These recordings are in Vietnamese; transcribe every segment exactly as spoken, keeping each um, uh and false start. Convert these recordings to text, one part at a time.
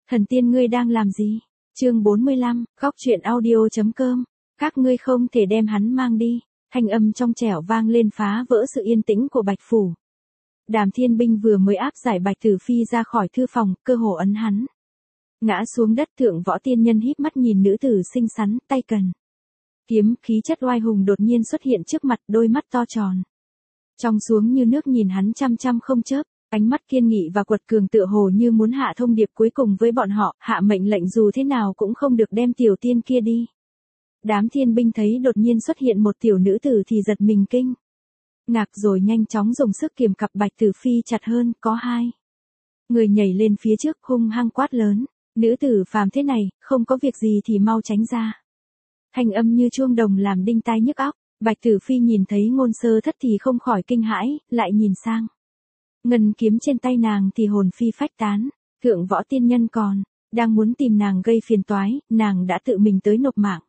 Thần tiên ngươi đang làm gì? Chương bốn mươi lăm, góc truyện audio.com. Các ngươi không thể đem hắn mang đi. Thanh âm trong trẻo vang lên phá vỡ sự yên tĩnh của Bạch Phủ. Đàm Thiên Binh vừa mới áp giải Bạch Tử Phi ra khỏi thư phòng, cơ hồ ấn hắn. Ngã xuống đất, Thượng Võ Tiên Nhân híp mắt nhìn nữ tử xinh xắn, tay cần. Kiếm khí chất oai hùng đột nhiên xuất hiện trước mặt, đôi mắt to tròn. Trong xuống như nước nhìn hắn chăm chăm không chớp, ánh mắt kiên nghị và quật cường tựa hồ như muốn hạ thông điệp cuối cùng với bọn họ, hạ mệnh lệnh dù thế nào cũng không được đem tiểu tiên kia đi. Đám thiên binh thấy đột nhiên xuất hiện một tiểu nữ tử thì giật mình kinh. Ngạc rồi nhanh chóng dùng sức kiềm cặp Bạch Tử Phi chặt hơn, có hai. Người nhảy lên phía trước hung hăng quát lớn, nữ tử phàm thế này, không có việc gì thì mau tránh ra. Thanh âm như chuông đồng làm đinh tai nhức óc, Bạch Tử Phi nhìn thấy Ngôn Sơ Thất thì không khỏi kinh hãi, lại nhìn sang. Ngân kiếm trên tay nàng thì hồn phi phách tán, Thượng Võ Tiên Nhân còn, đang muốn tìm nàng gây phiền toái, nàng đã tự mình tới nộp mạng.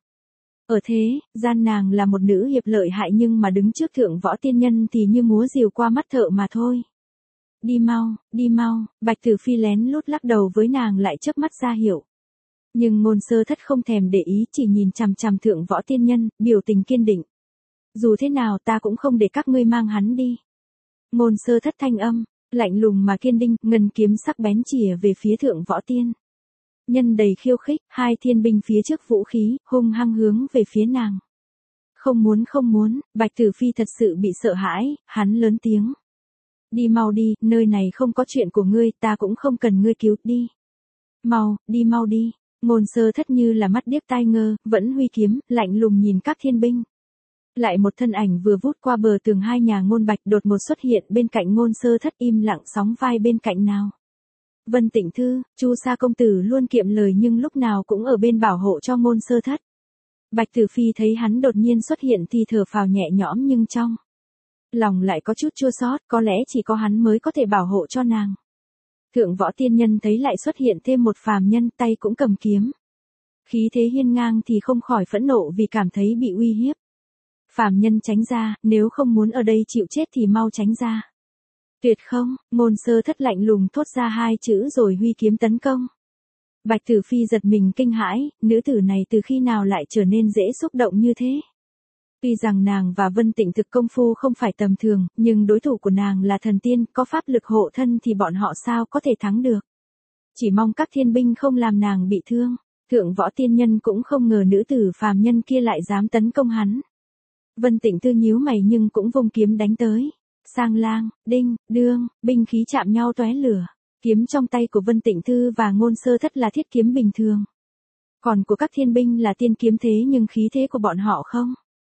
Ở thế, gian nàng là một nữ hiệp lợi hại nhưng mà đứng trước Thượng Võ Tiên Nhân thì như múa rìu qua mắt thợ mà thôi. Đi mau, đi mau, Bạch Tử Phi lén lút lắc đầu với nàng lại chớp mắt ra hiệu. Nhưng Ngôn Sơ Thất không thèm để ý, chỉ nhìn chằm chằm Thượng Võ Tiên Nhân, biểu tình kiên định. Dù thế nào ta cũng không để các ngươi mang hắn đi. Ngôn Sơ Thất thanh âm, lạnh lùng mà kiên định, ngân kiếm sắc bén chìa về phía Thượng Võ Tiên Nhân đầy khiêu khích, hai thiên binh phía trước vũ khí, hung hăng hướng về phía nàng. Không muốn không muốn, Bạch Tử Phi thật sự bị sợ hãi, hắn lớn tiếng. Đi mau đi, nơi này không có chuyện của ngươi, ta cũng không cần ngươi cứu, đi. Mau, đi mau đi. Ngôn Sơ Thất như là mắt điếc tai ngơ, vẫn huy kiếm, lạnh lùng nhìn các thiên binh. Lại một thân ảnh vừa vút qua bờ tường hai nhà Ngôn Bạch đột ngột xuất hiện bên cạnh Ngôn Sơ Thất, im lặng sóng vai bên cạnh nào. Vân Tịnh Thư, Chu Sa công tử luôn kiệm lời nhưng lúc nào cũng ở bên bảo hộ cho Ngôn Sơ Thất. Bạch Tử Phi thấy hắn đột nhiên xuất hiện thì thở phào nhẹ nhõm nhưng trong lòng lại có chút chua xót, có lẽ chỉ có hắn mới có thể bảo hộ cho nàng. Thượng Võ Tiên Nhân thấy lại xuất hiện thêm một phàm nhân, tay cũng cầm kiếm. Khí thế hiên ngang thì không khỏi phẫn nộ vì cảm thấy bị uy hiếp. Phàm nhân tránh ra, nếu không muốn ở đây chịu chết thì mau tránh ra. Tuyệt không, Ngôn Sơ Thất lạnh lùng thốt ra hai chữ rồi huy kiếm tấn công. Bạch Tử Phi giật mình kinh hãi, nữ tử này từ khi nào lại trở nên dễ xúc động như thế. Tuy rằng nàng và Vân Tịnh thực công phu không phải tầm thường, nhưng đối thủ của nàng là thần tiên, có pháp lực hộ thân thì bọn họ sao có thể thắng được. Chỉ mong các thiên binh không làm nàng bị thương. Thượng Võ Tiên Nhân cũng không ngờ nữ tử phàm nhân kia lại dám tấn công hắn. Vân Tịnh Tư nhíu mày nhưng cũng vung kiếm đánh tới. Sang lang, đinh, đương, binh khí chạm nhau tóe lửa. Kiếm trong tay của Vân Tịnh Tư và Ngôn Sơ Thất là thiết kiếm bình thường. Còn của các thiên binh là tiên kiếm thế nhưng khí thế của bọn họ không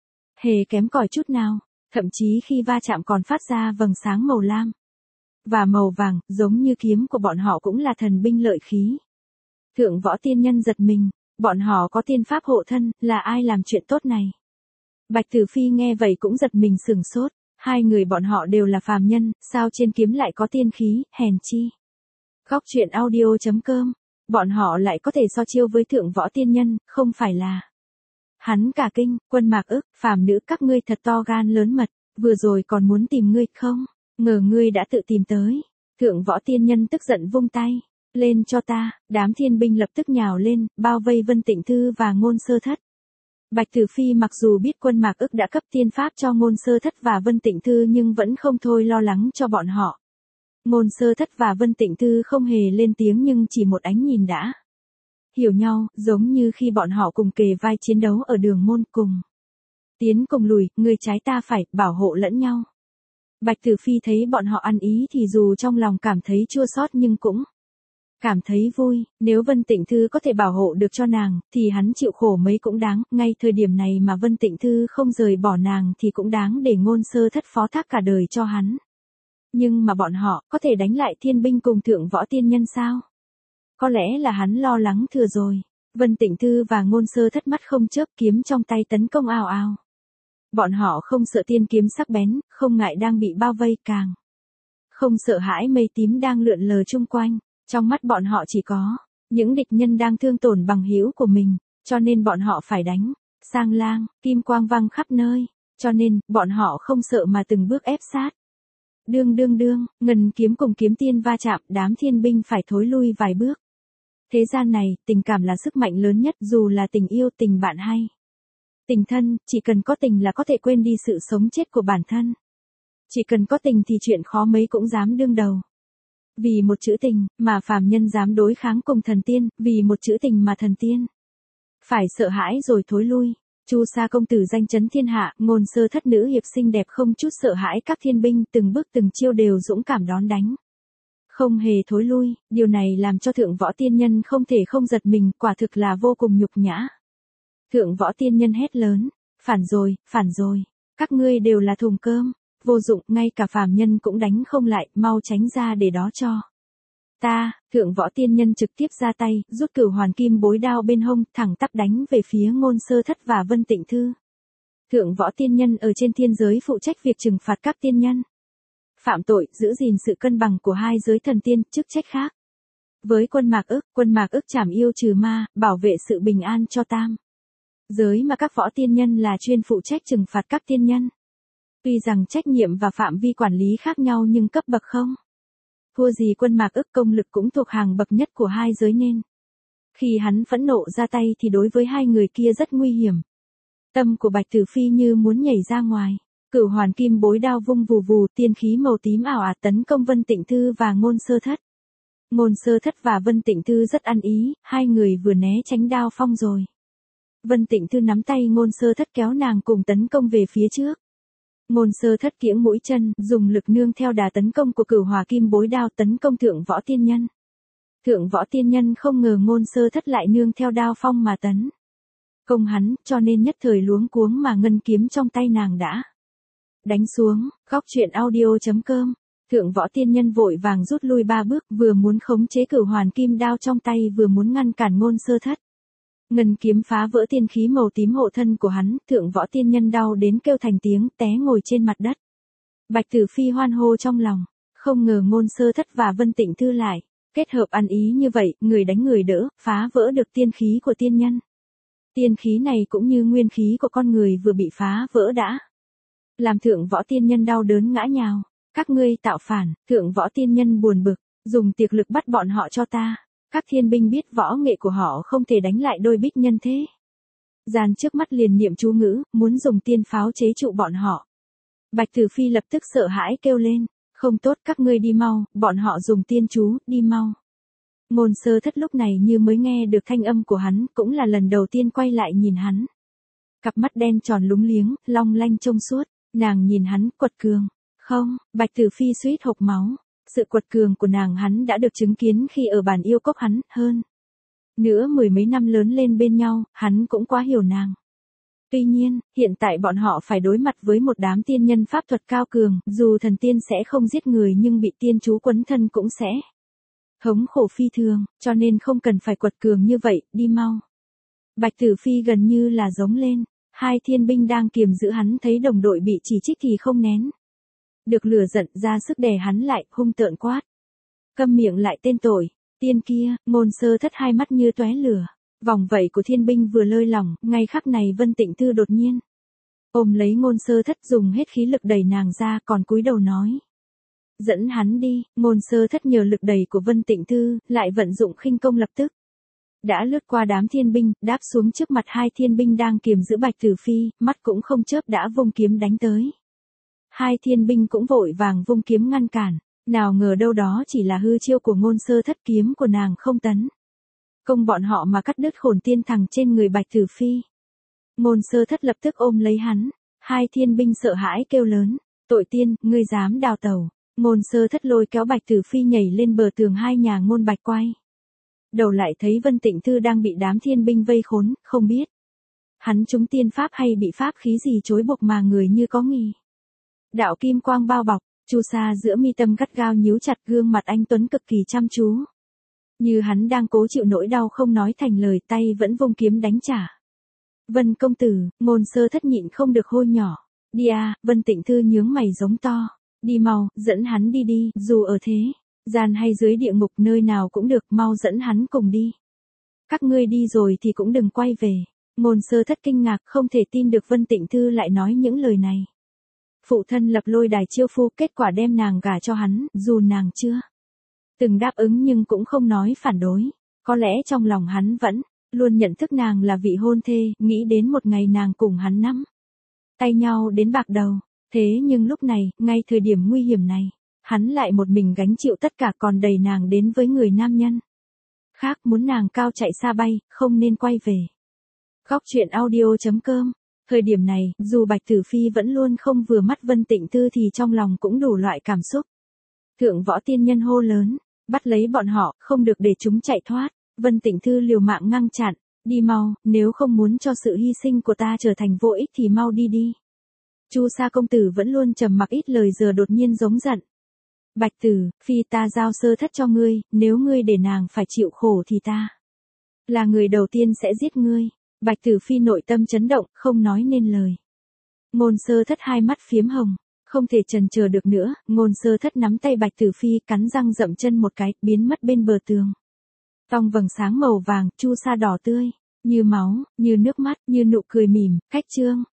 hề kém cỏi chút nào, thậm chí khi va chạm còn phát ra vầng sáng màu lam và màu vàng, giống như kiếm của bọn họ cũng là thần binh lợi khí. Thượng Võ Tiên Nhân giật mình, bọn họ có tiên pháp hộ thân, là ai làm chuyện tốt này? Bạch Tử Phi nghe vậy cũng giật mình sửng sốt, hai người bọn họ đều là phàm nhân, sao trên kiếm lại có tiên khí, hèn chi. Góc truyện audio.com, bọn họ lại có thể so chiêu với Thượng Võ Tiên Nhân, không phải là. Hắn cả kinh, Quân Mạc Ức, phàm nữ các ngươi thật to gan lớn mật, vừa rồi còn muốn tìm ngươi không, ngờ ngươi đã tự tìm tới. Thượng Võ Tiên Nhân tức giận vung tay, lên cho ta, đám thiên binh lập tức nhào lên, bao vây Vân Tịnh Thư và Ngôn Sơ Thất. Bạch Tử Phi mặc dù biết Quân Mạc Ức đã cấp tiên pháp cho Ngôn Sơ Thất và Vân Tịnh Thư nhưng vẫn không thôi lo lắng cho bọn họ. Ngôn Sơ Thất và Vân Tịnh Thư không hề lên tiếng nhưng chỉ một ánh nhìn đã hiểu nhau, giống như khi bọn họ cùng kề vai chiến đấu ở đường môn, cùng tiến cùng lùi, người trái ta phải, bảo hộ lẫn nhau. Bạch Tử Phi thấy bọn họ ăn ý thì dù trong lòng cảm thấy chua xót nhưng cũng cảm thấy vui, nếu Vân Tịnh Thư có thể bảo hộ được cho nàng, thì hắn chịu khổ mấy cũng đáng, ngay thời điểm này mà Vân Tịnh Thư không rời bỏ nàng thì cũng đáng để Ngôn Sơ Thất phó thác cả đời cho hắn. Nhưng mà bọn họ, có thể đánh lại thiên binh cùng Thượng Võ Tiên Nhân sao? Có lẽ là hắn lo lắng thừa rồi. Vân Tịnh Thư và Ngôn Sơ Thất mắt không chớp, kiếm trong tay tấn công ào ào. Bọn họ không sợ tiên kiếm sắc bén, không ngại đang bị bao vây, càng không sợ hãi mây tím đang lượn lờ chung quanh. Trong mắt bọn họ chỉ có những địch nhân đang thương tổn bằng hữu của mình, cho nên bọn họ phải đánh. Sang lang, kim quang vang khắp nơi, cho nên bọn họ không sợ mà từng bước ép sát. Đương đương đương, ngân kiếm cùng kiếm tiên va chạm, đám thiên binh phải thối lui vài bước. Thế gian này, tình cảm là sức mạnh lớn nhất, dù là tình yêu, tình bạn hay tình thân, chỉ cần có tình là có thể quên đi sự sống chết của bản thân. Chỉ cần có tình thì chuyện khó mấy cũng dám đương đầu. Vì một chữ tình, mà phàm nhân dám đối kháng cùng thần tiên, vì một chữ tình mà thần tiên phải sợ hãi rồi thối lui. Chu Sa công tử danh chấn thiên hạ, Ngôn Sơ Thất nữ hiệp xinh đẹp không chút sợ hãi các thiên binh, từng bước từng chiêu đều dũng cảm đón đánh, không hề thối lui. Điều này làm cho Thượng Võ Tiên Nhân không thể không giật mình, quả thực là vô cùng nhục nhã. Thượng Võ Tiên Nhân hét lớn, phản rồi, phản rồi, các ngươi đều là thùng cơm, vô dụng, ngay cả phàm nhân cũng đánh không lại, mau tránh ra để đó cho ta. Thượng Võ Tiên Nhân trực tiếp ra tay, rút Cửu Hoàn Kim Bối đao bên hông, thẳng tắp đánh về phía Ngôn Sơ Thất và Vân Tịnh Thư. Thượng Võ Tiên Nhân ở trên thiên giới phụ trách việc trừng phạt các tiên nhân phạm tội, giữ gìn sự cân bằng của hai giới thần tiên, chức trách khác. Với quân Mạc Ức, quân Mạc Ức trảm yêu trừ ma, bảo vệ sự bình an cho tam giới, mà các võ tiên nhân là chuyên phụ trách trừng phạt các tiên nhân. Tuy rằng trách nhiệm và phạm vi quản lý khác nhau nhưng cấp bậc không thua gì quân Mạc Ức, công lực cũng thuộc hàng bậc nhất của hai giới nên khi hắn phẫn nộ ra tay thì đối với hai người kia rất nguy hiểm. Tâm của Bạch Tử Phi như muốn nhảy ra ngoài. Cửu Hoàn Kim Bối đao vung vù vù, tiên khí màu tím ảo ạt tấn công Vân Tịnh Thư và Ngôn Sơ Thất. Ngôn Sơ Thất và Vân Tịnh Thư rất ăn ý, hai người vừa né tránh đao phong rồi. Vân Tịnh Thư nắm tay Ngôn Sơ Thất kéo nàng cùng tấn công về phía trước. Ngôn Sơ Thất kiễng mũi chân, dùng lực nương theo đà tấn công của Cửu Hoàn Kim Bối đao tấn công Thượng Võ Tiên Nhân. Thượng Võ Tiên Nhân không ngờ Ngôn Sơ Thất lại nương theo đao phong mà tấn công hắn, cho nên nhất thời luống cuống mà ngân kiếm trong tay nàng đã đánh xuống. Góc truyện audio chấm com. Thượng Võ Tiên Nhân vội vàng rút lui ba bước, vừa muốn khống chế Cửu Hoàn Kim đao trong tay vừa muốn ngăn cản Ngôn Sơ Thất. Ngân kiếm phá vỡ tiên khí màu tím hộ thân của hắn, Thượng Võ Tiên Nhân đau đến kêu thành tiếng, té ngồi trên mặt đất. Bạch Tử Phi hoan hô trong lòng, không ngờ Ngôn Sơ Thất và Vân Tịnh Thư lại kết hợp ăn ý như vậy, người đánh người đỡ, phá vỡ được tiên khí của tiên nhân. Tiên khí này cũng như nguyên khí của con người vừa bị phá vỡ đã làm Thượng Võ Tiên Nhân đau đớn ngã nhào. Các ngươi tạo phản. Thượng Võ Tiên Nhân buồn bực, dùng tiệc lực bắt bọn họ cho ta. Các thiên binh biết võ nghệ của họ không thể đánh lại đôi bích nhân thế gian trước mắt liền niệm chú ngữ, muốn dùng tiên pháo chế trụ bọn họ. Bạch Tử Phi lập tức sợ hãi kêu lên, không tốt, các ngươi đi mau, bọn họ dùng tiên chú, đi mau. Ngôn Sơ Thất lúc này như mới nghe được thanh âm của hắn, cũng là lần đầu tiên quay lại nhìn hắn. Cặp mắt đen tròn lúng liếng, long lanh trông suốt, nàng nhìn hắn, quật cường. Không, Bạch Tử Phi suýt hộc máu. Sự quật cường của nàng hắn đã được chứng kiến khi ở bản yêu cốc hắn, hơn nữa mười mấy năm lớn lên bên nhau, hắn cũng quá hiểu nàng. Tuy nhiên, hiện tại bọn họ phải đối mặt với một đám tiên nhân pháp thuật cao cường, dù thần tiên sẽ không giết người nhưng bị tiên chú quấn thân cũng sẽ thống khổ phi thường, cho nên không cần phải quật cường như vậy, đi mau. Bạch Tử Phi gần như là giống lên, hai thiên binh đang kiềm giữ hắn thấy đồng đội bị chỉ trích thì không nén được lửa giận, ra sức đè hắn lại, hung tợn quát. Câm miệng lại tên tội, tiên kia. Ngôn Sơ Thất hai mắt như tóe lửa. Vòng vẫy của thiên binh vừa lơi lỏng, ngay khắc này Vân Tịnh Thư đột nhiên ôm lấy Ngôn Sơ Thất, dùng hết khí lực đẩy nàng ra, còn cúi đầu nói. Dẫn hắn đi. Ngôn Sơ Thất nhờ lực đẩy của Vân Tịnh Thư, lại vận dụng khinh công lập tức đã lướt qua đám thiên binh, đáp xuống trước mặt hai thiên binh đang kiềm giữ Bạch Tử Phi, mắt cũng không chớp đã vung kiếm đánh tới. Hai thiên binh cũng vội vàng vung kiếm ngăn cản, nào ngờ đâu đó chỉ là hư chiêu của Ngôn Sơ Thất, kiếm của nàng không tấn công bọn họ mà cắt đứt khổn tiên thằng trên người Bạch Tử Phi. Ngôn Sơ Thất lập tức ôm lấy hắn, hai thiên binh sợ hãi kêu lớn, tội tiên, ngươi dám đào tẩu. Ngôn Sơ Thất lôi kéo Bạch Tử Phi nhảy lên bờ tường hai nhà Ngôn Bạch quay đầu lại thấy Vân Tịnh Thư đang bị đám thiên binh vây khốn, không biết hắn trúng tiên pháp hay bị pháp khí gì chối buộc mà người như có nghi đạo kim quang bao bọc. Chu Sa giữa mi tâm gắt gao nhíu chặt, gương mặt anh tuấn cực kỳ chăm chú, như hắn đang cố chịu nỗi đau không nói thành lời, tay vẫn vung kiếm đánh trả. Vân công tử. Ngôn Sơ Thất nhịn không được hô nhỏ, đi à. Vân Tịnh Thư nhướng mày giống to, đi mau, dẫn hắn đi đi, dù ở thế gian hay dưới địa ngục nơi nào cũng được, mau dẫn hắn cùng đi. Các ngươi đi rồi thì cũng đừng quay về. Ngôn Sơ Thất kinh ngạc, không thể tin được Vân Tịnh Thư lại nói những lời này. Phụ thân lập lôi đài chiêu phu, kết quả đem nàng gả cho hắn, dù nàng chưa từng đáp ứng nhưng cũng không nói phản đối. Có lẽ trong lòng hắn vẫn luôn nhận thức nàng là vị hôn thê, nghĩ đến một ngày nàng cùng hắn nắm tay nhau đến bạc đầu. Thế nhưng lúc này, ngay thời điểm nguy hiểm này, hắn lại một mình gánh chịu tất cả, còn đẩy nàng đến với người nam nhân khác, muốn nàng cao chạy xa bay, không nên quay về. Góc truyện audio chấm com. Thời điểm này, dù Bạch Tử Phi vẫn luôn không vừa mắt Vân Tịnh Thư thì trong lòng cũng đủ loại cảm xúc. Thượng võ tiên nhân hô lớn, bắt lấy bọn họ, không được để chúng chạy thoát. Vân Tịnh Thư liều mạng ngăn chặn, đi mau, nếu không muốn cho sự hy sinh của ta trở thành vô ích thì mau đi đi. Chu Sa công tử vẫn luôn trầm mặc ít lời giờ đột nhiên giống giận. Bạch Tử Phi, ta giao sơ thất cho ngươi, nếu ngươi để nàng phải chịu khổ thì ta là người đầu tiên sẽ giết ngươi. Bạch Tử Phi nội tâm chấn động, không nói nên lời. Ngôn Sơ Thất hai mắt phiếm hồng, không thể chần chờ được nữa, Ngôn Sơ Thất nắm tay Bạch Tử Phi, cắn răng dậm chân một cái, biến mất bên bờ tường. Tòng vầng sáng màu vàng, chu sa đỏ tươi, như máu, như nước mắt, như nụ cười mỉm, cách trương.